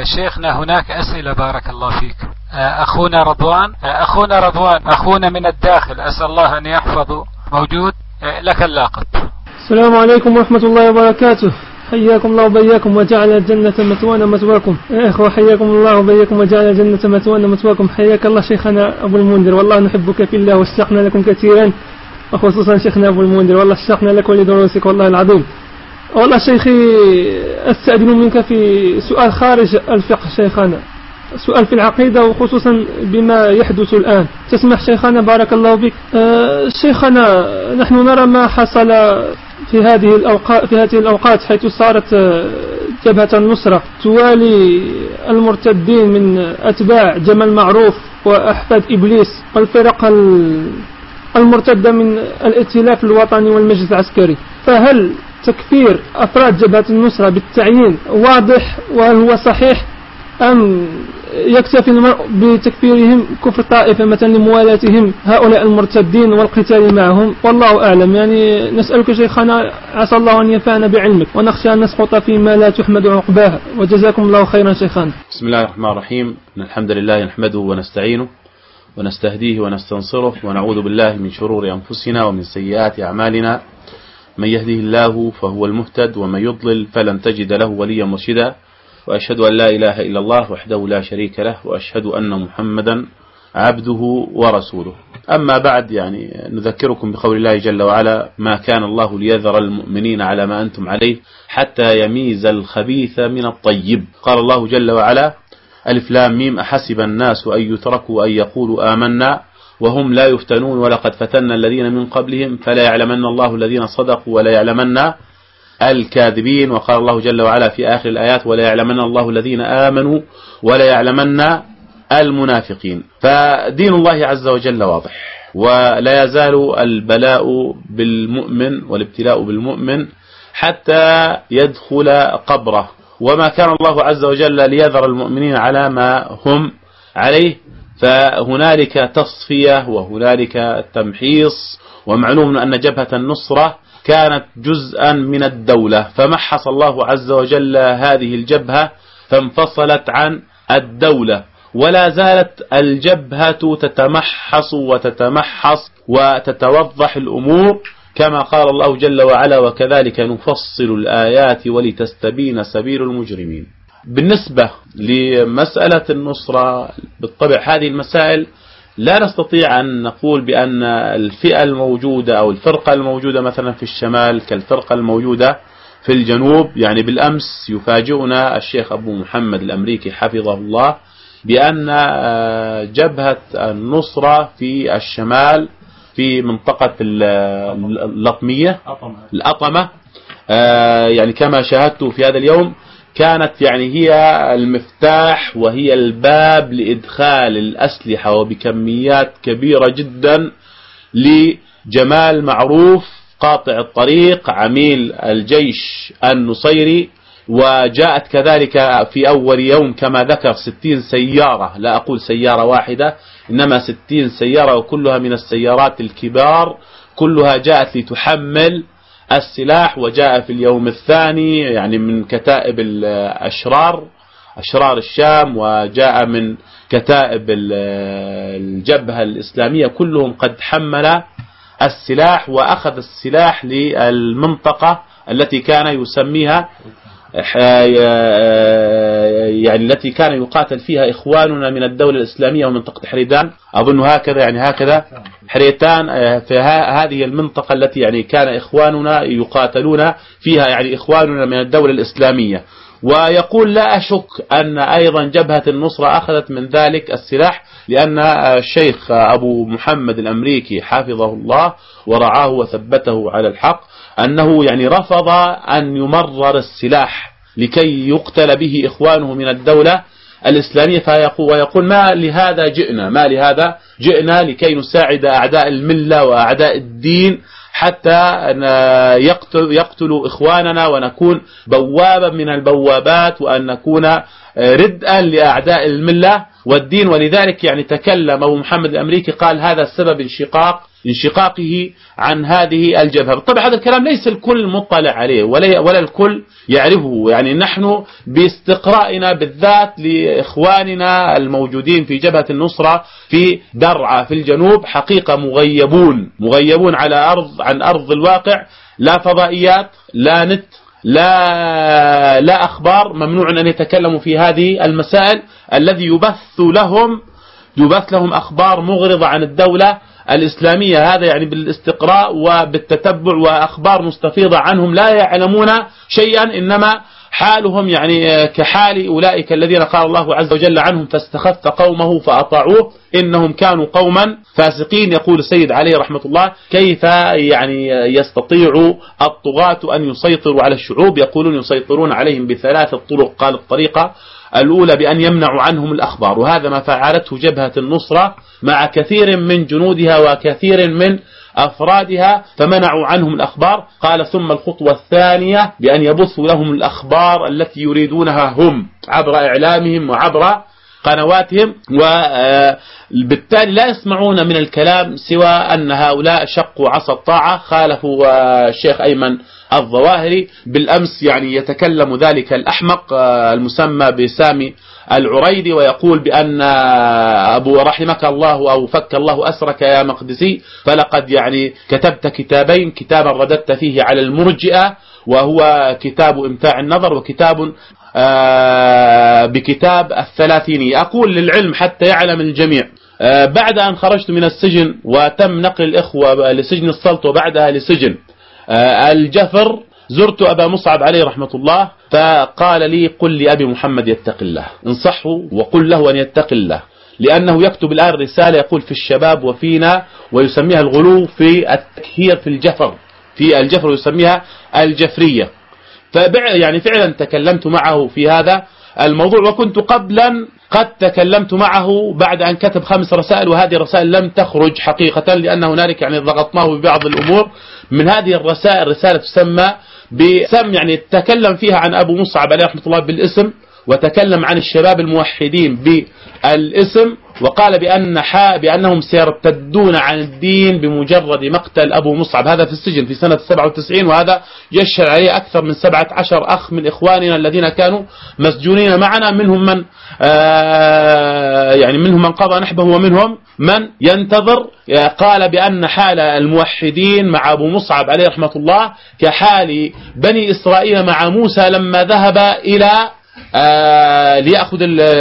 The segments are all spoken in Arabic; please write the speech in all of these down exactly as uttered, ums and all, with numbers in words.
شيخنا هناك أسئلة بارك الله فيك. أخونا رضوان أخونا رضوان أخونا من الداخل، أسأل الله أن يحفظه، موجود، لك اللاقط. السلام عليكم ورحمة الله وبركاته. حياكم الله وبياكم وجعل الجنة مثوانا مثواكم. يا إخوة حياكم الله وبياكم وجعل الجنة مثوانا مثواكم. حياك الله شيخنا أبو المنذر، والله نحبك في الله واشتقنا لكم كثيرا، وخصوصا شيخنا أبو المنذر، والله اشتقنا لك ولدروسك والله العظيم. والله شيخي أستأذن منك في سؤال خارج الفقه شيخنا، سؤال في العقيدة وخصوصا بما يحدث الآن. تسمح شيخنا بارك الله بك؟ أه شيخنا نحن نرى ما حصل في هذه الأوقات في هذه الأوقات حيث صارت جبهة النصرة توالي المرتدين من أتباع جمال معروف وأحفاد إبليس والفرق المرتدة من الائتلاف الوطني والمجلس العسكري. فهل تكفير أفراد جبهة النصرة بالتعيين واضح وهل هو صحيح، أم يكتفي المرء بتكفيرهم كفر طائفة مثلا لموالاتهم هؤلاء المرتدين والقتال معهم؟ والله أعلم. يعني نسألك شيخنا عسى الله أن ينفعنا بعلمك، ونخشى أن نسقط فيما لا تحمد عقباها، وجزاكم الله خيرا شيخنا. بسم الله الرحمن الرحيم. الحمد لله نحمده ونستعينه ونستهديه ونستنصره، ونعوذ بالله من شرور أنفسنا ومن سيئات أعمالنا. من يهده الله فهو المهتد، ومن يضلل فلن تجد له وليا مرشدا، وأشهد أن لا إله إلا الله وحده لا شريك له، وأشهد أن محمدا عبده ورسوله. أما بعد، يعني نذكركم بقول الله جل وعلا: ما كان الله ليذر المؤمنين على ما أنتم عليه حتى يميز الخبيث من الطيب. قال الله جل وعلا: ألف لام ميم أحسب الناس أن يتركوا أن يقولوا آمنا وهم لا يفتنون ولقد فتنا الذين من قبلهم فلا يعلمن الله الذين صدقوا ولا يعلمن الكاذبين. وقال الله جل وعلا في آخر الآيات: ولا يعلمن الله الذين آمنوا ولا يعلمن المنافقين. فدين الله عز وجل واضح، ولا يزال البلاء بالمؤمن والابتلاء بالمؤمن حتى يدخل قبره. وما كان الله عز وجل ليذر المؤمنين على ما هم عليه، فهنالك تصفية وهنالك تمحيص. ومعلوم أن جبهة النصرة كانت جزءا من الدولة، فمحص الله عز وجل هذه الجبهة فانفصلت عن الدولة، ولا زالت الجبهة تتمحص وتتمحص وتتوضح الأمور كما قال الله جل وعلا: وكذلك نفصل الآيات ولتستبين سبيل المجرمين. بالنسبة لمسألة النصرة، بالطبع هذه المسائل لا نستطيع أن نقول بأن الفئة الموجودة أو الفرقة الموجودة مثلا في الشمال كالفرقة الموجودة في الجنوب. يعني بالأمس يفاجئنا الشيخ أبو محمد الأمريكي حفظه الله بأن جبهة النصرة في الشمال في منطقة اللطمية الأطمة، يعني كما شاهدت في هذا اليوم، كانت يعني هي المفتاح وهي الباب لإدخال الأسلحة وبكميات كبيرة جدا لجمال معروف قاطع الطريق عميل الجيش النصيري. وجاءت كذلك في أول يوم كما ذكر ستين سيارة، لا أقول سيارة واحدة إنما ستين سيارة، وكلها من السيارات الكبار، كلها جاءت لتحمل السلاح. وجاء في اليوم الثاني يعني من كتائب الأشرار أشرار الشام، وجاء من كتائب الجبهة الإسلامية، كلهم قد حمل السلاح وأخذ السلاح للمنطقة التي كان يسميها يعني التي كان يقاتل فيها إخواننا من الدولة الإسلامية ومنطقة حريتان، أظن هكذا يعني هكذا حريتان، في هذه المنطقة التي يعني كان إخواننا يقاتلون فيها، يعني إخواننا من الدولة الإسلامية. ويقول لا أشك أن أيضا جبهة النصرة أخذت من ذلك السلاح، لأن الشيخ أبو محمد الأمريكي حفظه الله ورعاه وثبته على الحق أنه يعني رفض أن يمرر السلاح لكي يقتل به إخوانه من الدولة الإسلامية، فيقول ويقول ما لهذا جئنا ما لهذا جئنا لكي نساعد أعداء الملة وأعداء الدين حتى يقتل يقتلوا إخواننا ونكون بوابا من البوابات، وأن نكون ردءا لأعداء الملة والدين. ولذلك يعني تكلم أبو محمد الأمريكي قال هذا السبب انشقاق انشقاقه عن هذه الجبهة. طبعا هذا الكلام ليس الكل مطلع عليه ولا ولا الكل يعرفه، يعني نحن باستقرائنا بالذات لإخواننا الموجودين في جبهة النصرة في درعا في الجنوب حقيقة مغيبون مغيبون على أرض عن أرض الواقع، لا فضائيات لا نت لا لا أخبار، ممنوع أن يتكلموا في هذه المسائل. الذي يبث لهم يبث لهم أخبار مغرضة عن الدولة الإسلامية، هذا يعني بالاستقراء وبالتتبع، وأخبار مستفيضة عنهم لا يعلمون شيئا، إنما حالهم يعني كحال أولئك الذين قال الله عز وجل عنهم فاستخف قومه فأطاعوه إنهم كانوا قوما فاسقين. يقول السيد عليه رحمة الله كيف يعني يستطيع الطغاة أن يسيطروا على الشعوب؟ يقولون يسيطرون عليهم بثلاث طرق. قال الطريقة الأولى بأن يمنعوا عنهم الأخبار، وهذا ما فعلته جبهة النصرة مع كثير من جنودها وكثير من أفرادها، فمنعوا عنهم الأخبار. قال ثم الخطوة الثانية بأن يبثوا لهم الأخبار التي يريدونها هم عبر إعلامهم وعبر قنواتهم، وبالتالي لا يسمعون من الكلام سوى أن هؤلاء شقوا عصا الطاعة، خالفوا الشيخ أيمن الظواهري بالأمس، يعني يتكلم ذلك الأحمق المسمى بسامي العريدي ويقول بأن أبو رحمك الله أو فك الله أسرك يا مقدسي، فلقد يعني كتبت كتابين، كتابا رددت فيه على المرجئة وهو كتاب إمتاع النظر، وكتاب بكتاب الثلاثيني. أقول للعلم حتى يعلم الجميع، بعد أن خرجت من السجن وتم نقل الإخوة لسجن السلط وبعدها لسجن الجفر، زرت أبا مصعب عليه رحمة الله فقال لي قل لأبي محمد يتق الله، انصحه وقل له أن يتق الله، لأنه يكتب الآن رسالة يقول في الشباب وفينا، ويسميها الغلو في التكهير في الجفر في الجفر ويسميها الجفرية. يعني فعلا تكلمت معه في هذا الموضوع، وكنت قبلا قد تكلمت معه بعد أن كتب خمس رسائل، وهذه الرسائل لم تخرج حقيقة لأن هنالك يعني ضغطناه ببعض الأمور. من هذه الرسائل رسالة تسمى بسم يعني تكلم فيها عن أبو مصعب عليه رحمة الله بالاسم، وتكلم عن الشباب الموحدين بالاسم، وقال بأن بأنهم سيرتدون عن الدين بمجرد مقتل أبو مصعب. هذا في السجن في سنة سبعة وتسعين، وهذا يشهد عليه أكثر من سبعة عشر أخ من إخواننا الذين كانوا مسجونين معنا، منهم من آه يعني منهم من قضى نحبه ومنهم من ينتظر. قال بأن حال الموحدين مع أبو مصعب عليه رحمة الله كحال بني إسرائيل مع موسى لما ذهب إلى آه ليأخذ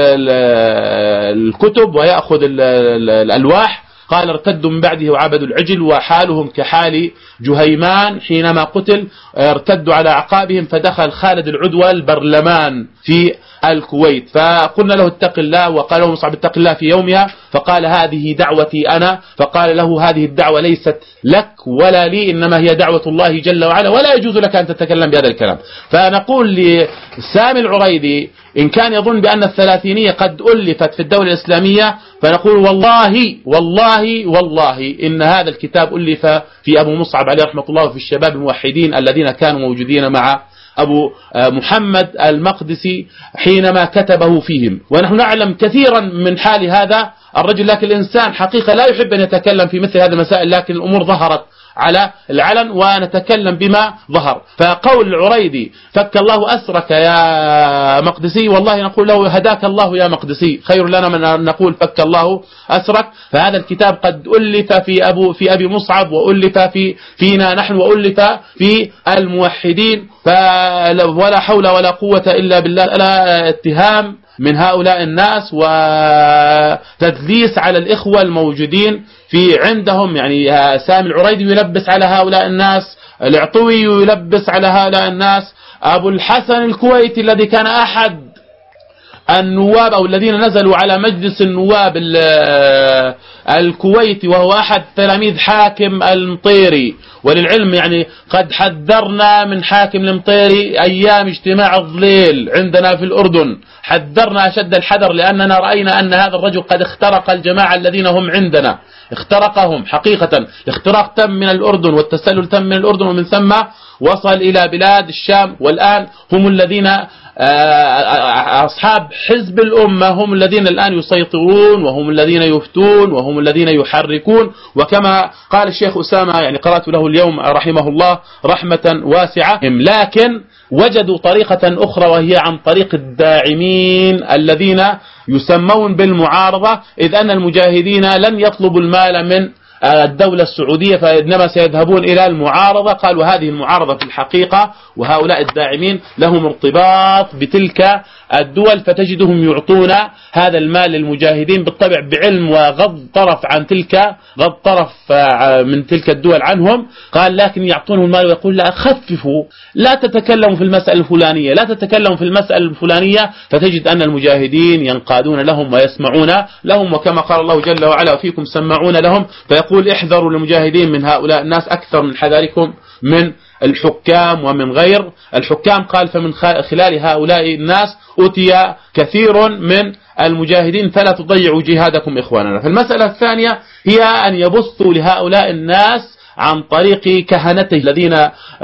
الكتب ويأخذ الألواح. قال ارتدوا من بعده وعبدوا العجل، وحالهم كحال جهيمان حينما قتل ارتدوا على أعقابهم، فدخل خالد العدوى البرلمان في الكويت، فقلنا له اتق الله، وقال له مصعب اتق الله في يومها، فقال هذه دعوتي أنا، فقال له هذه الدعوة ليست لك ولا لي، إنما هي دعوة الله جل وعلا، ولا يجوز لك أن تتكلم بهذا الكلام. فنقول لسامي العريدي إن كان يظن بأن الثلاثينية قد ألفت في الدولة الإسلامية، فنقول والله والله والله إن هذا الكتاب ألف في أبو مصعب عليه رحمة الله وفي الشباب الموحدين الذين كانوا موجودين مع أبو محمد المقدسي حينما كتبه فيهم. ونحن نعلم كثيرا من حال هذا الرجل، لكن الإنسان حقيقة لا يحب أن يتكلم في مثل هذه المسائل، لكن الأمور ظهرت على العلن ونتكلم بما ظهر. فقول العريدي فك الله أسرك يا مقدسي، والله نقول له هداك الله يا مقدسي، خير لنا من أن نقول فك الله أسرك. فهذا الكتاب قد ألف في أبو في أبي مصعب، وألف في فينا نحن، وألف في الموحدين، ولا حول ولا قوة إلا بالله. لا اتهام من هؤلاء الناس وتدليس على الإخوة الموجودين في عندهم، يعني سامي العريدي يلبس على هؤلاء الناس، العطوي يلبس على هؤلاء الناس، أبو الحسن الكويتي الذي كان أحد النواب أو الذين نزلوا على مجلس النواب الكويتي، وهو أحد تلاميذ حاكم المطيري. وللعلم يعني قد حذرنا من حاكم المطيري أيام اجتماع الظليل عندنا في الأردن، حذرنا أشد الحذر، لأننا رأينا أن هذا الرجل قد اخترق الجماعة الذين هم عندنا، اخترقهم حقيقة. الاختراق تم من الأردن والتسلل تم من الأردن، ومن ثم وصل إلى بلاد الشام، والآن هم الذين أصحاب حزب الأمة هم الذين الآن يسيطرون وهم الذين يفتون وهم الذين يحركون. وكما قال الشيخ أسامة يعني قرأت له اليوم رحمه الله رحمة واسعة، لكن وجدوا طريقة أخرى وهي عن طريق الداعمين الذين يسمون بالمعارضة، إذ أن المجاهدين لن يطلبوا المال من الدولة السعودية فإنما سيذهبون إلى المعارضة. قالوا هذه المعارضة في الحقيقة وهؤلاء الداعمين لهم ارتباط بتلك الدول، فتجدهم يعطون هذا المال للمجاهدين بالطبع بعلم وغض طرف عن تلك غض طرف من تلك الدول عنهم. قال لكن يعطونهم المال ويقول لا خففوا، لا تتكلموا في المسألة الفلانية، لا تتكلموا في المسألة الفلانية، فتجد أن المجاهدين ينقادون لهم ويسمعون لهم. وكما قال الله جل وعلا وفيكم سمعون لهم، فيقول احذروا للمجاهدين من هؤلاء الناس أكثر من حذاركم من الحكام ومن غير الحكام. قال فمن خلال هؤلاء الناس أتي كثير من المجاهدين فلا تضيعوا جهادكم إخواننا. فالمسألة الثانية هي أن يبثوا لهؤلاء الناس عن طريق كهنته الذين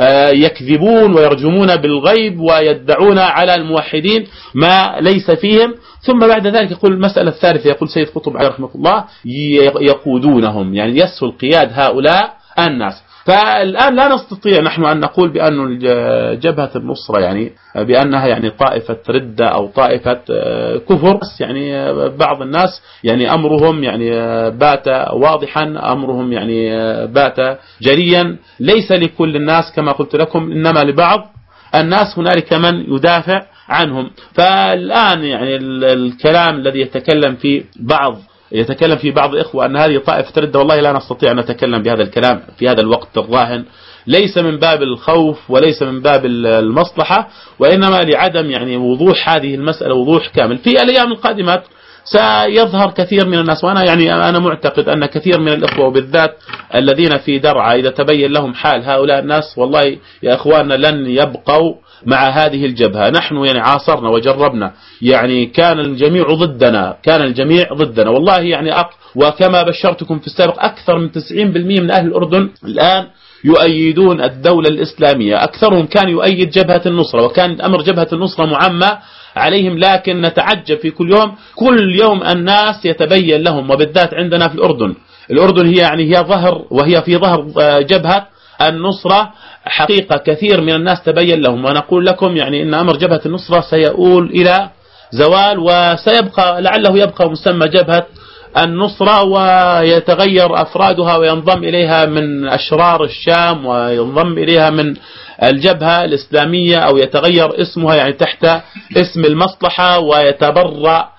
يكذبون ويرجمون بالغيب ويدعون على الموحدين ما ليس فيهم. ثم بعد ذلك يقول المسألة الثالثة، يقول سيد قطب عليه رحمة الله يقودونهم، يعني يسهل قياد هؤلاء الناس. فالآن لا نستطيع نحن أن نقول بأن جبهة النصرة يعني بأنها يعني طائفة ردة أو طائفة كفر. يعني بعض الناس يعني أمرهم يعني بات واضحا، أمرهم يعني بات جليا، ليس لكل الناس كما قلت لكم، إنما لبعض الناس هنالك من يدافع عنهم. فالآن يعني الكلام الذي يتكلم في بعض يتكلم في بعض الإخوة أن هذه طائفة ردة، والله لا نستطيع أن نتكلم بهذا الكلام في هذا الوقت الراهن، ليس من باب الخوف وليس من باب المصلحة، وإنما لعدم يعني وضوح هذه المسألة وضوح كامل. في الأيام القادمة سيظهر كثير من الناس، وأنا يعني أنا معتقد أن كثير من الإخوة وبالذات الذين في درعا إذا تبين لهم حال هؤلاء الناس والله يا إخواننا لن يبقوا مع هذه الجبهة. نحن يعني عاصرنا وجربنا، يعني كان الجميع ضدنا، كان الجميع ضدنا والله يعني أق وكما بشرتكم في السابق أكثر من تسعين بالمئة من أهل الأردن الآن يؤيدون الدولة الإسلامية، أكثرهم كان يؤيد جبهة النصرة، وكان أمر جبهة النصرة معمى عليهم. لكن نتعجب في كل يوم كل يوم الناس يتبين لهم، وبالذات عندنا في الأردن. الأردن هي يعني هي ظهر وهي في ظهر جبهة النصرة حقيقة. كثير من الناس تبين لهم، ونقول لكم يعني إن أمر جبهة النصرة سيؤول إلى زوال، وسيبقى لعله يبقى مسمى جبهة النصرة ويتغير أفرادها وينضم إليها من أشرار الشام وينضم إليها من الجبهة الإسلامية، أو يتغير اسمها يعني تحت اسم المصلحة، ويتبرأ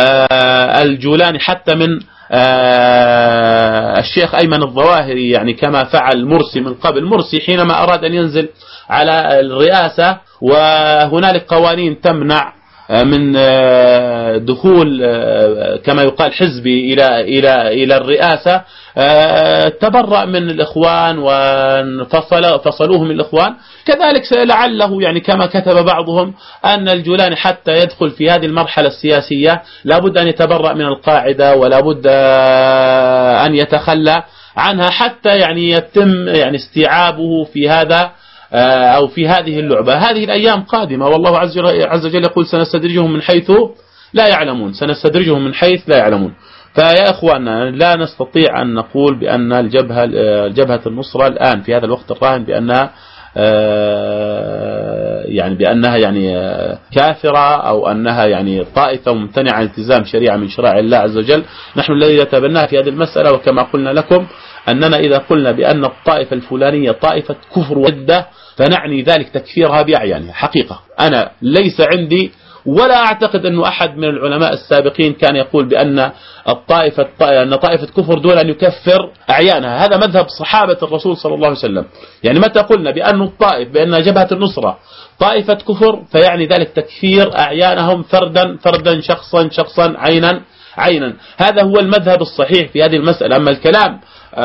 الجولاني حتى من الشيخ أيمن الظواهري يعني كما فعل مرسي من قبل. مرسي حينما أراد أن ينزل على الرئاسة وهنالك قوانين تمنع من دخول كما يقال حزبي إلى إلى إلى الرئاسة، تبرأ من الإخوان وفصل فصلوه من الإخوان. كذلك لعله يعني كما كتب بعضهم أن الجولاني حتى يدخل في هذه المرحلة السياسية لابد أن يتبرأ من القاعدة، ولابد أن يتخلى عنها حتى يعني يتم يعني استيعابه في هذا أو في هذه اللعبة. هذه الأيام قادمة، والله عز وجل يقول سنستدرجهم من حيث لا يعلمون، سنستدرجهم من حيث لا يعلمون. فيا إخواننا لا نستطيع أن نقول بأن الجبهة جبهة النصرة الآن في هذا الوقت الراهن بأنها يعني بأنها يعني كافرة أو أنها يعني طائفة ممتنعة عن التزام شريعة من شرائع الله عز وجل. نحن الذي نتبناه في هذه المسألة، وكما قلنا لكم أننا إذا قلنا بأن الطائفة الفلانية طائفة كفر وردة فنعني ذلك تكفيرها بأعيانها حقيقة. أنا ليس عندي ولا أعتقد أنه أحد من العلماء السابقين كان يقول بأن الطائفة أن طائفة كفر دون أن يكفر أعيانها. هذا مذهب صحابة الرسول صلى الله عليه وسلم. يعني متى قلنا بأن الطائف بأن جبهة النصرة طائفة كفر فيعني ذلك تكفير أعيانهم فردا فردا شخصا شخصا عينا عينا. هذا هو المذهب الصحيح في هذه المسألة. أما الكلام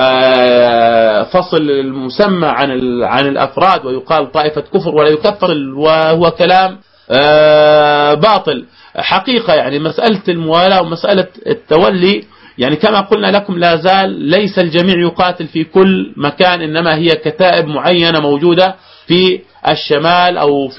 فصل المسمى عن عن الأفراد ويقال طائفة كفر ولا يكفر وهو كلام باطل حقيقة. يعني مسألة الموالاة ومسألة التولي يعني كما قلنا لكم لا زال ليس الجميع يقاتل في كل مكان، إنما هي كتائب معينة موجودة في الشمال أو في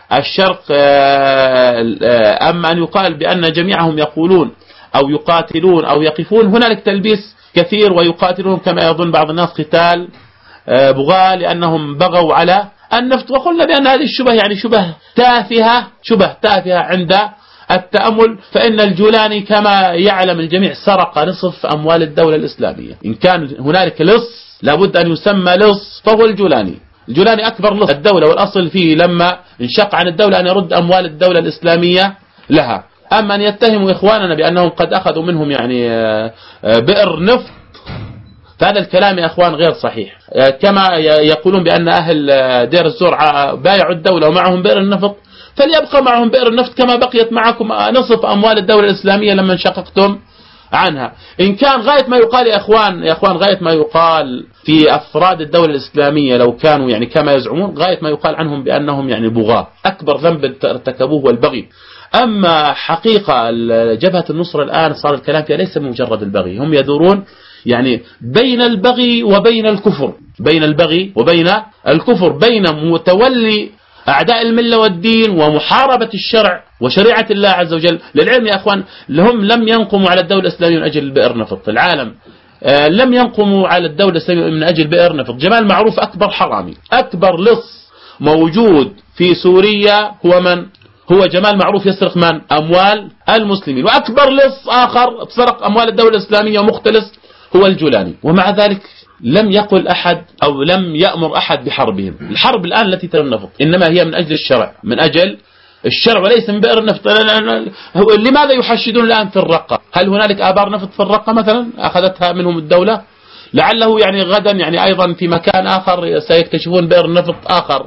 الشرق. أما أن يقال بأن جميعهم يقولون أو يقاتلون أو يقفون، هنالك تلبيس كثير، ويقاتلون كما يظن بعض الناس قتال بغاة لأنهم بغوا على النفط. وقلنا بأن هذه الشبه يعني شبه تافهة، شبه تافهة عند التأمل. فإن الجولاني كما يعلم الجميع سرق نصف أموال الدولة الإسلامية. إن كان هنالك لص لابد أن يسمى لص فهو الجولاني. الجولاني أكبر لص الدولة، والأصل فيه لما انشق عن الدولة أن يرد أموال الدولة الإسلامية لها. أما أن يتهموا إخواننا بأنهم قد أخذوا منهم يعني بئر نفط، فهذا الكلام يا أخوان غير صحيح. كما يقولون بأن أهل دير الزور بايعوا الدولة ومعهم بئر النفط، فليبقى معهم بئر النفط كما بقيت معكم نصف أموال الدولة الإسلامية لما انشققتم عنها. إن كان غاية ما يقال يا أخوان يا أخوان غاية ما يقال في أفراد الدولة الإسلامية لو كانوا يعني كما يزعمون، غاية ما يقال عنهم بأنهم يعني بغاة، أكبر ذنب ارتكبوه هو البغي. أما حقيقة جبهة النصرة الآن صار الكلام فيها ليس مجرد البغي، هم يدورون يعني بين البغي وبين الكفر، بين البغي وبين الكفر، بين متولي أعداء الملة والدين ومحاربة الشرع وشريعة الله عز وجل. للعلم يا أخوان هم لم ينقموا على الدولة الإسلامية من أجل بئر نفط، العالم آه لم ينقموا على الدولة الإسلامية من أجل بئر نفط. جمال معروف أكبر حرامي، أكبر لص موجود في سوريا هو من؟ هو جمال معروف يسرق من؟ أموال المسلمين. وأكبر لص آخر سرق أموال الدولة الإسلامية ومختلس هو الجولاني. ومع ذلك لم يقل أحد أو لم يأمر أحد بحربهم. الحرب الآن التي ترى النفط إنما هي من أجل الشرع، من أجل الشرع وليس من بئر النفط. لماذا يحشدون الآن في الرقة؟ هل هنالك آبار نفط في الرقة مثلا أخذتها منهم الدولة؟ لعله يعني غدا يعني أيضا في مكان آخر سيكتشفون بئر نفط آخر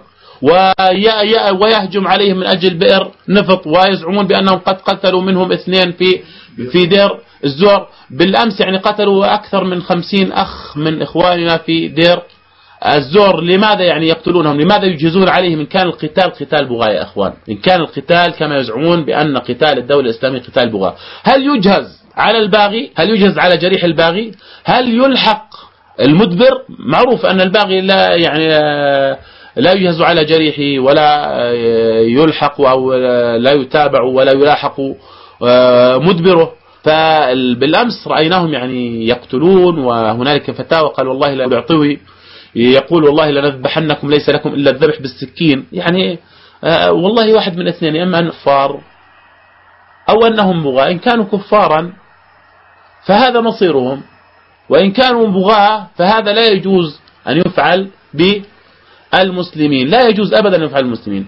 ويهجم عليهم من أجل بئر نفط، ويزعمون بأنهم قد قتلوا منهم اثنين في في دير الزور. بالأمس يعني قتلوا أكثر من خمسين أخ من إخواننا في دير الزور. لماذا يعني يقتلونهم؟ لماذا يجهزون عليهم؟ إن كان القتال قتال بغاة يا أخوان، إن كان القتال كما يزعمون بأن قتال الدولة الإسلامية قتال بغاة، هل يجهز على الباغي؟ هل يجهز على جريح الباغي؟ هل يلحق المدبر؟ معروف أن الباغي لا يعني لا يجهز على جريحه ولا يلحق أو لا يتابع ولا يلاحق مدبره. فبالأمس رأيناهم يعني يقتلون، وهنالك فتاوى قال والله لا يعطوي، يقول والله لنذبحنكم ليس لكم إلا الذبح بالسكين. يعني آه والله واحد من اثنين، إما أن كفار أو أنهم بغاة. إن كانوا كفارا فهذا مصيرهم، وإن كانوا بغاة فهذا لا يجوز أن يفعل بالمسلمين، لا يجوز أبدا أن يفعل المسلمين.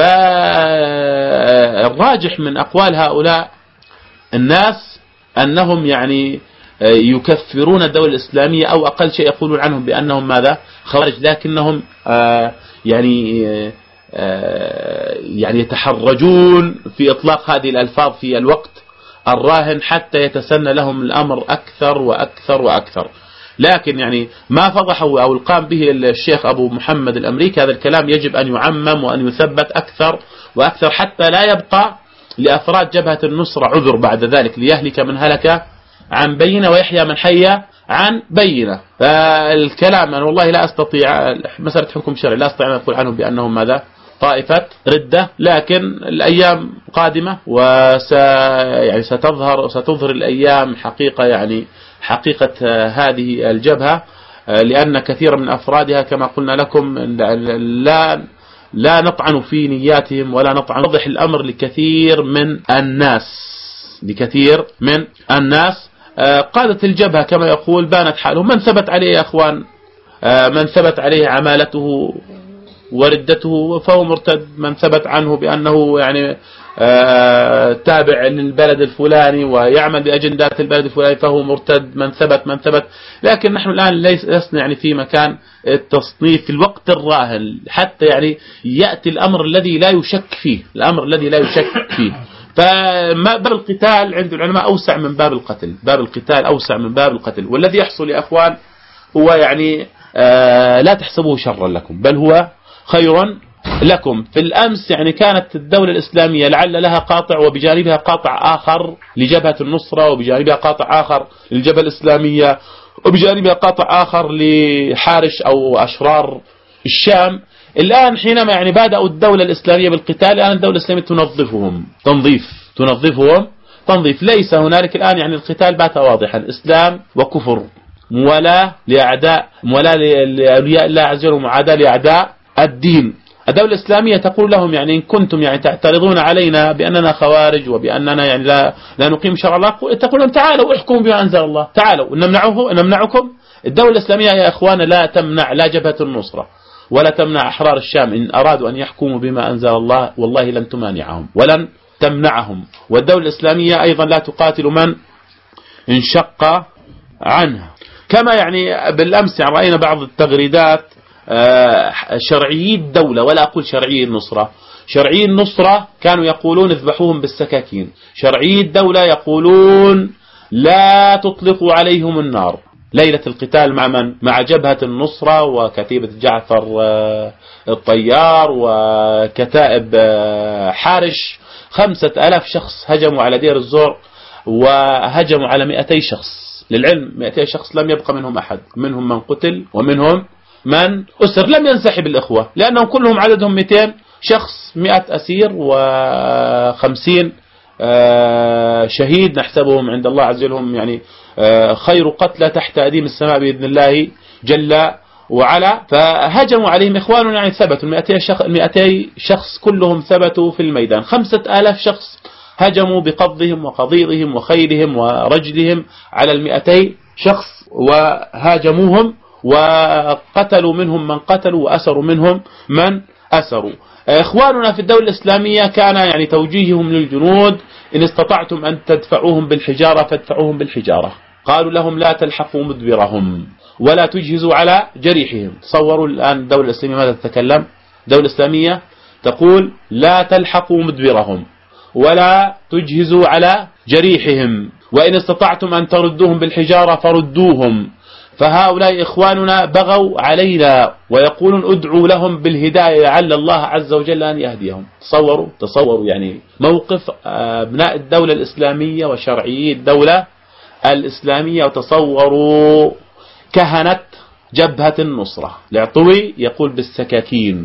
فالراجح من أقوال هؤلاء الناس أنهم يعني يكفرون الدولة الإسلامية، أو أقل شيء يقولون عنهم بأنهم ماذا؟ خوارج. لكنهم يعني يعني يتحرجون في إطلاق هذه الألفاظ في الوقت الراهن حتى يتسنى لهم الأمر أكثر وأكثر وأكثر. لكن يعني ما فضحوا أو القام به الشيخ أبو محمد الأمريكي هذا الكلام يجب أن يعمم وأن يثبت أكثر وأكثر حتى لا يبقى لأفراد جبهة النصرة عذر بعد ذلك، ليهلك من هلك عن بينة ويحيى من حي عن بينة. فالكلام أنا والله لا أستطيع مسألة حكم شرعي لا أستطيع أن أقول عنهم بأنهم ماذا؟ طائفة ردة. لكن الأيام قادمة وس يعني ستظهر وستظهر الأيام حقيقة يعني حقيقة هذه الجبهة، لأن كثير من أفرادها كما قلنا لكم لا لا نطعن في نياتهم ولا نطعن، نوضح الأمر لكثير من الناس لكثير من الناس. قادة الجبهة كما يقول بانت حالهم. من ثبت عليه يا أخوان من ثبت عليه عمالته وردته فهو مرتد. من ثبت عنه بأنه يعني تابع للبلد الفلاني ويعمل بأجندات البلد الفلاني فهو مرتد. من ثبت من ثبت. لكن نحن الآن لسنا يعني في مكان التصنيف في الوقت الراهن حتى يعني يأتي الأمر الذي لا يشك فيه الأمر الذي لا يشك فيه. فباب القتال عند العلماء أوسع من باب القتل. باب القتال أوسع من باب القتل. والذي يحصل يا أخوان هو يعني آه لا تحسبوه شرا لكم بل هو خيرا لكم. في الأمس يعني كانت الدولة الإسلامية لعل لها قاطع وبجانبها قاطع آخر لجبهة النصرة، وبجانبها قاطع آخر للجبهة الإسلامية، وبجانبها قاطع آخر لحارش أو أشرار الشام. الآن حينما يعني بدأوا الدولة الإسلامية بالقتال، الآن الدولة الإسلامية تنظفهم تنظيف تنظفهم تنظيف ليس هنالك الآن يعني القتال بات واضحا، إسلام وكفر، موالاة لأعداء، موالاة لأولياء الله عز وجل، ومعاداة لأعداء الدين. الدولة الإسلامية تقول لهم يعني إن كنتم يعني تعترضون علينا بأننا خوارج وبأننا يعني لا لا نقيم شرع الله، تقول لهم تعالوا احكموا بما أنزل الله، تعالوا نمنعه نمنعكم. الدولة الإسلامية يا إخوان لا تمنع لا جبهة النصرة ولا تمنع أحرار الشام إن أرادوا أن يحكموا بما أنزل الله، والله لن تمانعهم ولن تمنعهم. والدولة الإسلامية أيضا لا تقاتل من انشق عنها. كما يعني بالأمس يعني رأينا بعض التغريدات شرعيي الدولة، ولا أقول شرعيي النصرة، شرعيي النصرة كانوا يقولون اذبحوهم بالسكاكين، شرعيي الدولة يقولون لا تطلقوا عليهم النار. ليلة القتال مع من؟ مع جبهة النصرة وكتيبة جعفر الطيار وكتائب حارش، خمسة ألاف شخص هجموا على دير الزور وهجموا على مئتي شخص. للعلم مئتي شخص لم يبقى منهم أحد، منهم من قتل ومنهم من أسر. لم ينسحب الإخوة لأنهم كلهم عددهم مئتين شخص، مئة أسير وخمسين شهيد نحسبهم عند الله عز وجل هم يعني خير قتلى تحت أديم السماء بإذن الله جل وعلا. فهجموا عليهم إخواننا يعني ثبتوا المئتي شخص كلهم ثبتوا في الميدان. خمسة آلاف شخص هجموا بقضهم وقضيضهم وخيلهم ورجلهم على المئتي شخص وهاجموهم وقتلوا منهم من قتلوا وأسروا منهم من أسروا. إخواننا في الدولة الإسلامية كان يعني توجيههم للجنود إن استطعتم أن تدفعوهم بالحجارة فادفعوهم بالحجارة. قالوا لهم لا تلحقوا مدبرهم ولا تجهزوا على جريحهم. تصوروا الآن الدولة الإسلامية ماذا تتكلم؟ الدولة الإسلامية تقول لا تلحقوا مدبرهم ولا تجهزوا على جريحهم، وإن استطعتم أن تردوهم بالحجارة فردوهم. فهؤلاء إخواننا بغوا علينا ويقولون ادعوا لهم بالهداية لعل الله عز وجل أن يهديهم. تصوروا تصوروا يعني موقف أبناء الدولة الإسلامية وشرعيي الدولة الإسلامية. وتصوروا كهنة جبهة النصرة. العطوي يقول بالسكاكين،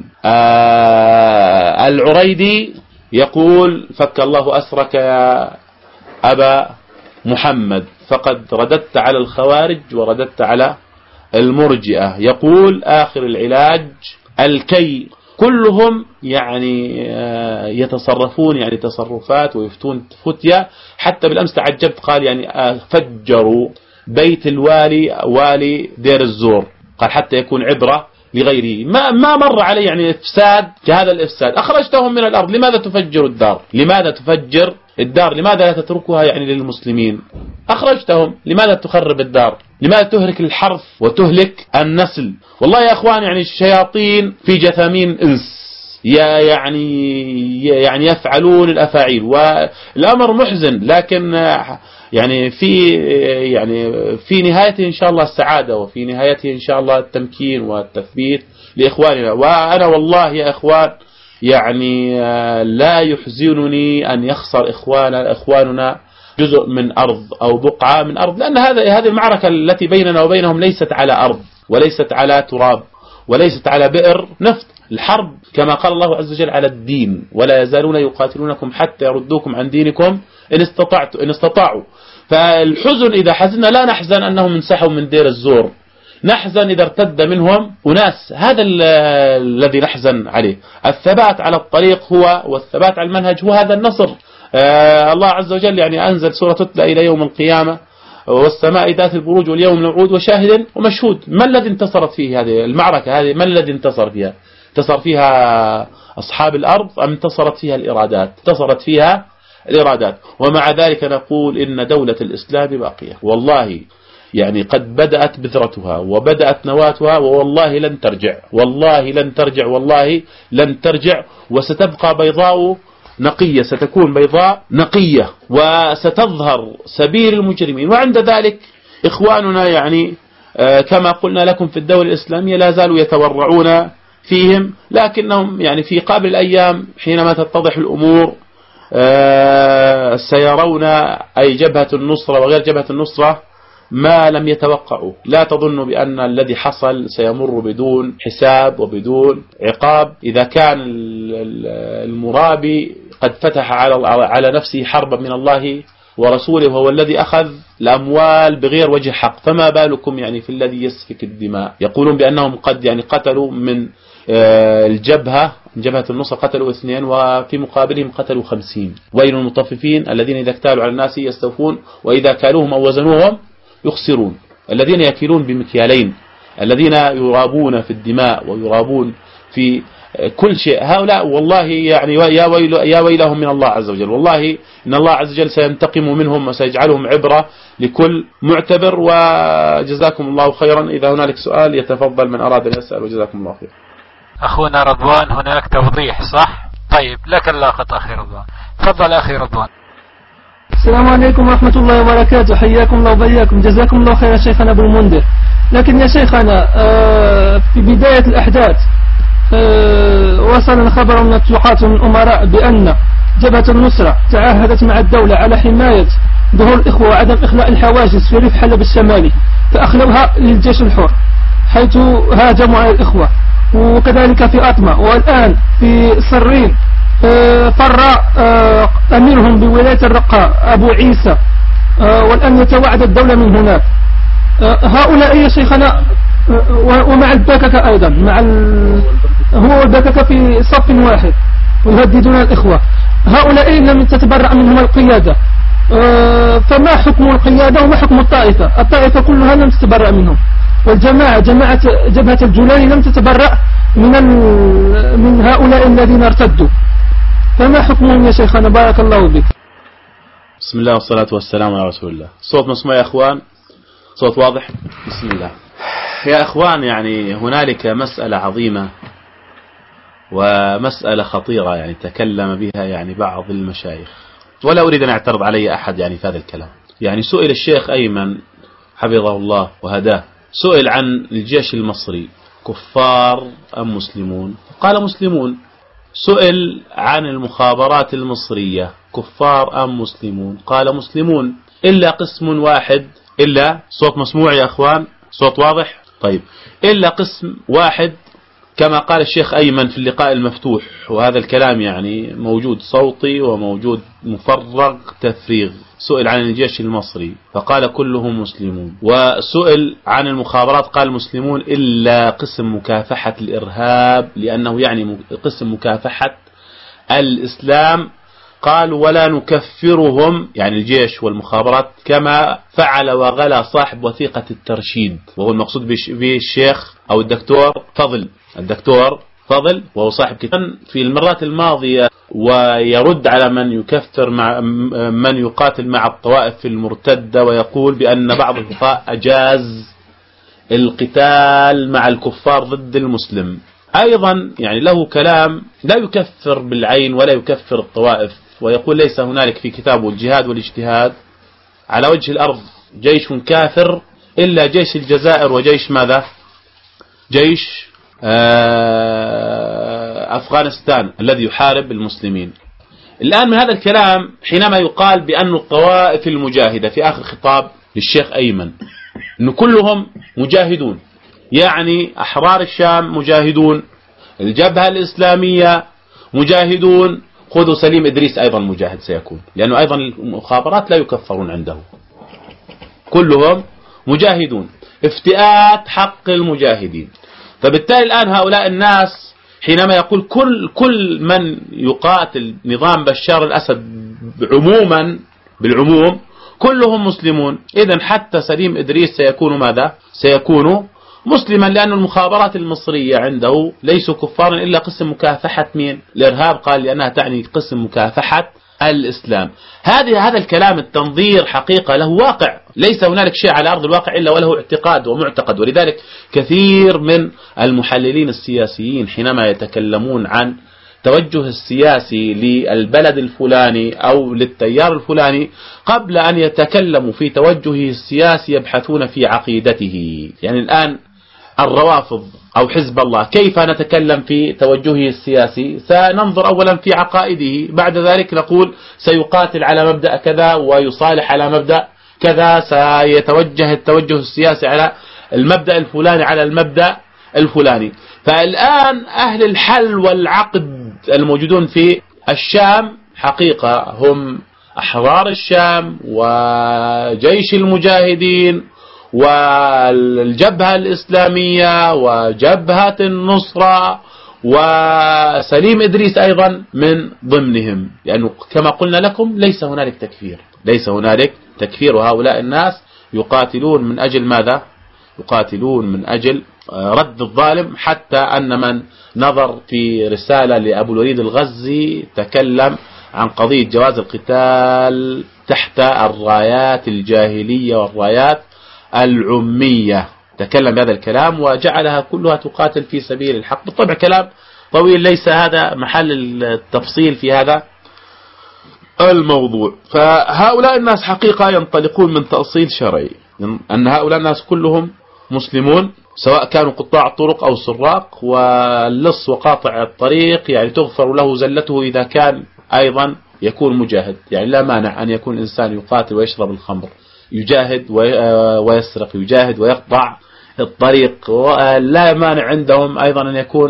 آه العريدي يقول فك الله أسرك يا أبا محمد، فقد رددت على الخوارج ورددت على المرجئة. يقول آخر العلاج الكي. كلهم يعني يتصرفون يعني تصرفات ويفتون فتية. حتى بالأمس تعجبت قال يعني فجروا بيت الوالي والي دير الزور، قال حتى يكون عبرة لغيره. ما ما مر عليه يعني إفساد كهذا الإفساد. أخرجتهم من الأرض، لماذا تفجر الدار؟ لماذا تفجر الدار؟ لماذا لا تتركها يعني للمسلمين؟ أخرجتهم، لماذا تخرب الدار؟ لماذا تهلك الحرث وتهلك النسل؟ والله يا أخوان يعني الشياطين في جثامين إنس يعني يعني يفعلون الأفاعيل، والأمر محزن، لكن يعني في يعني في نهايته إن شاء الله السعادة، وفي نهايته إن شاء الله التمكين والتثبيت لإخواننا. وأنا والله يا إخوان يعني لا يحزنني أن يخسر إخواننا إخواننا جزء من أرض أو بقعة من أرض، لأن هذا هذه المعركة التي بيننا وبينهم ليست على أرض وليست على تراب وليست على بئر نفط. الحرب كما قال الله عز وجل على الدين، ولا يزالون يقاتلونكم حتى يردوكم عن دينكم إن استطعتوا إن استطاعوا. فالحزن إذا حزننا لا نحزن أنهم انسحبوا من دير الزور، نحزن إذا ارتد منهم أناس، هذا الذي نحزن عليه. الثبات على الطريق هو والثبات على المنهج هو هذا النصر. آه الله عز وجل يعني أنزل سورة تتلى إلى يوم القيامة والسماء ذات البروج واليوم الموعود وشاهد ومشهود. ما الذي انتصرت فيه هذه المعركة؟ هذه ما الذي انتصر فيها؟ انتصر فيها أصحاب الأرض أم انتصرت فيها الإرادات؟ انتصرت فيها الإرادات. ومع ذلك نقول إن دولة الإسلام باقية، والله يعني قد بدأت بذرتها وبدأت نواتها، والله لن ترجع، والله لن ترجع، والله لن ترجع، وستبقى بيضاء نقية، ستكون بيضاء نقية وستظهر سبيل المجرمين. وعند ذلك إخواننا يعني كما قلنا لكم في الدولة الإسلامية لا زالوا يتورعون فيهم، لكنهم يعني في قابل الأيام حينما تتضح الأمور سيرون أي جبهة النصرة وغير جبهة النصرة ما لم يتوقعوا. لا تظنوا بأن الذي حصل سيمر بدون حساب وبدون عقاب. إذا كان المرابي قد فتح على نفسه حربا من الله ورسوله وهو الذي أخذ الأموال بغير وجه حق، فما بالكم يعني في الذي يسفك الدماء. يقولون بأنهم قد يعني قتلوا من الجبهة جبهة النصرة قتلوا اثنين وفي مقابلهم قتلوا خمسين. ويل المطففين الذين إذا اكتالوا على الناس يستوفون وإذا كالوهم أو وزنوهم يخسرون. الذين يكيلون بمكيالين، الذين يرابون في الدماء ويرابون في كل شيء، هؤلاء والله يعني يا ويل يا ويلهم من الله عز وجل. والله إن الله عز وجل سينتقم منهم وسيجعلهم عبرة لكل معتبر. وجزاكم الله خيرا. إذا هنالك سؤال يتفضل من أراد أن يسأل، وجزاكم الله خير. أخونا رضوان هناك توضيح صح؟ طيب لك اللاقط أخي رضوان. تفضل أخي رضوان. السلام عليكم ورحمة الله وبركاته. حياكم الله وبياكم. جزاكم الله خير شيخنا أبو المنذر. لكن يا شيخنا في بداية الأحداث وصلنا خبر من الطلقات من الأمراء بأن جبهة النصرة تعهدت مع الدولة على حماية ظهور الإخوة وعدم إخلاء الحواجز في ريف حلب الشمالي، فأخلوها للجيش الحر حيث هاجموا على الإخوة. وكذلك في أطمة، والآن في صرين فر أميرهم بولاية الرقاء أبو عيسى، والآن يتوعد الدولة من هناك. هؤلاء يا شيخنا ومع البككة أيضا مع ال... هو البككة في صف واحد ويهددون الإخوة. هؤلاء لم تتبرأ منهم القيادة، فما حكم القيادة وما حكم الطائفة؟ الطائفة كلها لم تتبرأ منهم، والجماعة جماعة جبهة الجولاني لم تتبرأ من ال... من هؤلاء الذين ارتدوا، فما حكمهم يا شيخنا؟ بارك الله بك. بسم الله والصلاة والسلام على رسول الله. صوت مسموع يا أخوان؟ صوت واضح؟ بسم الله. يا أخوان، يعني هنالك مسألة عظيمة ومسألة خطيرة يعني تكلم بها يعني بعض المشايخ، ولا أريد أن أعترض علي أحد يعني في هذا الكلام. يعني سئل الشيخ أيمن حفظه الله وهداه، سئل عن الجيش المصري كفار أم مسلمون؟ قال مسلمون. سئل عن المخابرات المصرية كفار أم مسلمون؟ قال مسلمون، إلا قسم واحد. إلا صوت مسموع يا أخوان؟ صوت واضح؟ طيب، إلا قسم واحد كما قال الشيخ أيمن في اللقاء المفتوح، وهذا الكلام يعني موجود صوتي وموجود مفرغ تفريغ. سئل عن الجيش المصري فقال كلهم مسلمون، وسئل عن المخابرات قال مسلمون إلا قسم مكافحة الإرهاب، لأنه يعني قسم مكافحة الإسلام. قال ولا نكفرهم يعني الجيش والمخابرات كما فعل وغلا صاحب وثيقة الترشيد، وهو المقصود به الشيخ أو الدكتور فضل الدكتور فضل وهو صاحب كتاب في المرات الماضية، ويرد على من يكفر مع من يقاتل مع الطوائف المرتدة، ويقول بأن بعض الفقهاء أجاز القتال مع الكفار ضد المسلم. أيضا يعني له كلام لا يكفر بالعين ولا يكفر الطوائف، ويقول ليس هنالك في كتابه الجهاد والاجتهاد على وجه الأرض جيش كافر إلا جيش الجزائر وجيش ماذا؟ جيش أفغانستان الذي يحارب المسلمين. الآن من هذا الكلام حينما يقال بأن الطوائف المجاهدة في آخر خطاب للشيخ أيمن أن كلهم مجاهدون، يعني أحرار الشام مجاهدون، الجبهة الإسلامية مجاهدون، خذوا سليم إدريس أيضا مجاهد سيكون، لأنه أيضا المخابرات لا يكفرون عنده، كلهم مجاهدون، افتئات حق المجاهدين. فبالتالي الآن هؤلاء الناس حينما يقول كل كل من يقاتل نظام بشار الأسد عموما بالعموم كلهم مسلمون، إذن حتى سليم إدريس سيكون ماذا؟ سيكون مسلما، لأن المخابرات المصرية عنده ليسوا كفارا إلا قسم مكافحة مين؟ الإرهاب، قال لأنها تعني قسم مكافحة الإسلام. هذه هذا الكلام التنظير حقيقة له واقع، ليس هنالك شيء على أرض الواقع إلا وله اعتقاد ومعتقد. ولذلك كثير من المحللين السياسيين حينما يتكلمون عن توجه السياسي للبلد الفلاني أو للتيار الفلاني قبل أن يتكلموا في توجهه السياسي يبحثون في عقيدته. يعني الآن الروافض أو حزب الله كيف نتكلم في توجهه السياسي؟ سننظر أولا في عقائده، بعد ذلك نقول سيقاتل على مبدأ كذا ويصالح على مبدأ كذا سيتوجه التوجه السياسي على المبدأ الفلاني على المبدأ الفلاني. فالآن أهل الحل والعقد الموجودون في الشام حقيقة هم أحرار الشام وجيش المجاهدين والجبهة الإسلامية وجبهة النصرة وسليم إدريس أيضا من ضمنهم، لأنه كما قلنا لكم ليس هنالك تكفير، ليس هنالك تكفير. وهؤلاء الناس يقاتلون من أجل ماذا؟ يقاتلون من أجل رد الظالم، حتى أن من نظر في رسالة لأبو الوليد الغزي تكلم عن قضية جواز القتال تحت الرايات الجاهلية والرايات العمية، تكلم بهذا الكلام وجعلها كلها تقاتل في سبيل الحق. بالطبع كلام طويل ليس هذا محل التفصيل في هذا الموضوع. فهؤلاء الناس حقيقة ينطلقون من تأصيل شرعي، أن هؤلاء الناس كلهم مسلمون سواء كانوا قطاع طرق أو سراق، واللص وقاطع الطريق يعني تغفر له زلته إذا كان أيضا يكون مجاهد. يعني لا مانع أن يكون إنسان يقاتل ويشرب الخمر، يجاهد ويسرق، يجاهد ويقطع الطريق، لا مانع عندهم أيضا أن يكون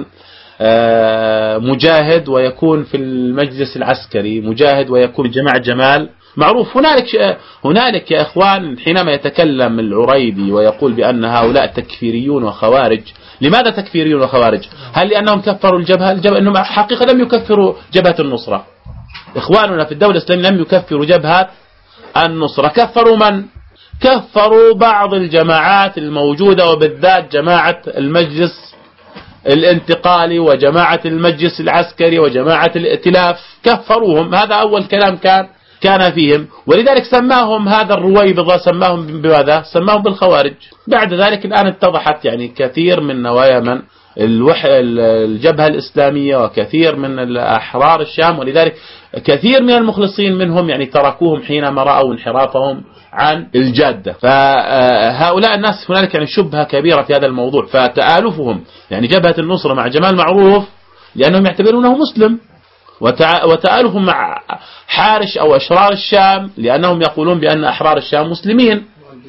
مجاهد ويكون في المجلس العسكري، مجاهد ويكون جماعة جمال معروف. هنالك هنالك يا إخوان حينما يتكلم العريبي ويقول بأن هؤلاء تكفيريون وخوارج، لماذا تكفيريون وخوارج؟ هل لأنهم كفروا الجبهة؟ الجبهة أنهم حقيقة لم يكفروا جبهة النصرة. إخواننا في الدولة الإسلامية لم يكفروا جبهة النصرة، كفروا من؟ كفروا بعض الجماعات الموجودة، وبالذات جماعة المجلس الانتقالي وجماعة المجلس العسكري وجماعة الائتلاف، كفروهم. هذا أول كلام كان كان فيهم، ولذلك سماهم هذا الرويبضة سماهم بماذا؟ سماهم بالخوارج. بعد ذلك الآن اتضحت يعني كثير من نوايا من الوح الجبهة الإسلامية وكثير من الأحرار الشام، ولذلك كثير من المخلصين منهم يعني تركوهم حينما رأوا انحرافهم عن الجادة. فهؤلاء الناس هنالك يعني شبهة كبيرة في هذا الموضوع. فتآلفهم يعني جبهة النصرة مع جمال معروف لأنهم يعتبرونه مسلم، وتآلفهم مع حارش أو أشرار الشام لأنهم يقولون بأن أحرار الشام مسلمين،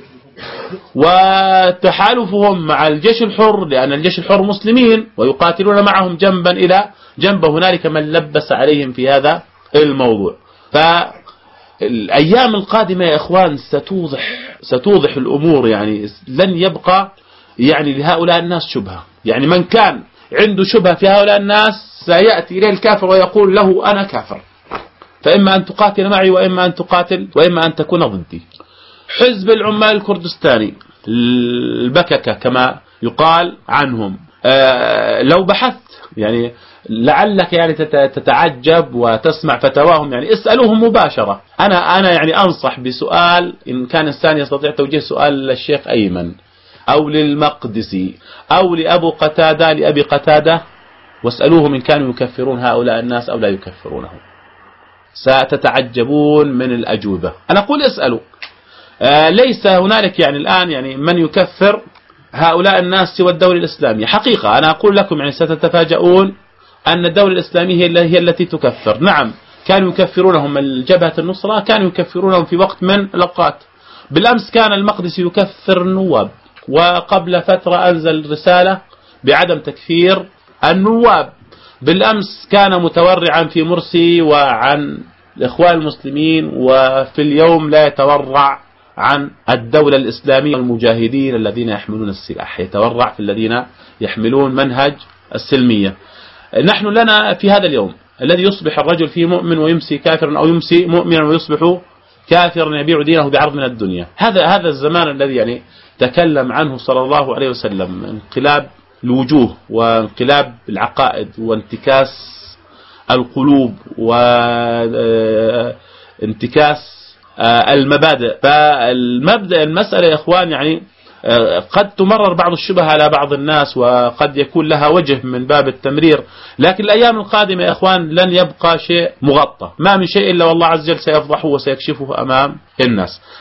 وتحالفهم مع الجيش الحر لأن الجيش الحر مسلمين ويقاتلون معهم جنبا إلى جنب. هنالك من لبس عليهم في هذا الموضوع. فالأيام القادمة يا إخوان ستوضح ستوضح الأمور، يعني لن يبقى يعني لهؤلاء الناس شبهة. يعني من كان عنده شبهة في هؤلاء الناس سيأتي إليه الكافر ويقول له أنا كافر، فإما أن تقاتل معي وإما أن تقاتل وإما أن تكون ضدي. حزب العمال الكردستاني البككة كما يقال عنهم، آه لو بحثت يعني لعلك يعني تتعجب وتسمع فتواهم، يعني اسألوهم مباشرة. أنا أنا يعني أنصح بسؤال، إن كان إنسان يستطيع توجيه سؤال للشيخ أيمن أو للمقدسي أو لأبو قتادة لأبي قتادة، واسألوهم إن كانوا يكفرون هؤلاء الناس أو لا يكفرونهم، ستتعجبون من الأجوبة. أنا أقول اسألوا. آه ليس هنالك يعني الآن يعني من يكفر هؤلاء الناس سوى الدولة الإسلامية. حقيقة أنا أقول لكم يعني ستتفاجؤون أن الدولة الإسلامية هي التي تكفر. نعم كانوا يكفرونهم الجبهة النصرة، كانوا يكفرونهم في وقت من الأوقات. بالأمس كان المقدسي يكفر النواب، وقبل فترة أنزل رسالة بعدم تكفير النواب. بالأمس كان متورعا في مرسي وعن الإخوان المسلمين، وفي اليوم لا يتورع عن الدولة الإسلامية والمجاهدين الذين يحملون السلاح، يتورع في الذين يحملون منهج السلمية. نحن لنا في هذا اليوم الذي يصبح الرجل فيه مؤمن ويمسي كافرا، أو يمسي مؤمنا ويصبح كافرا يبيع دينه بعرض من الدنيا. هذا هذا الزمان الذي يعني تكلم عنه صلى الله عليه وسلم، انقلاب الوجوه وانقلاب العقائد وانتكاس القلوب وانتكاس المبادئ. فالمبدأ المسألة يا إخوان يعني قد تمرر بعض الشبه على بعض الناس وقد يكون لها وجه من باب التمرير، لكن الأيام القادمة يا إخوان لن يبقى شيء مغطى، ما من شيء إلا والله عز وجل سيفضحه وسيكشفه أمام الناس.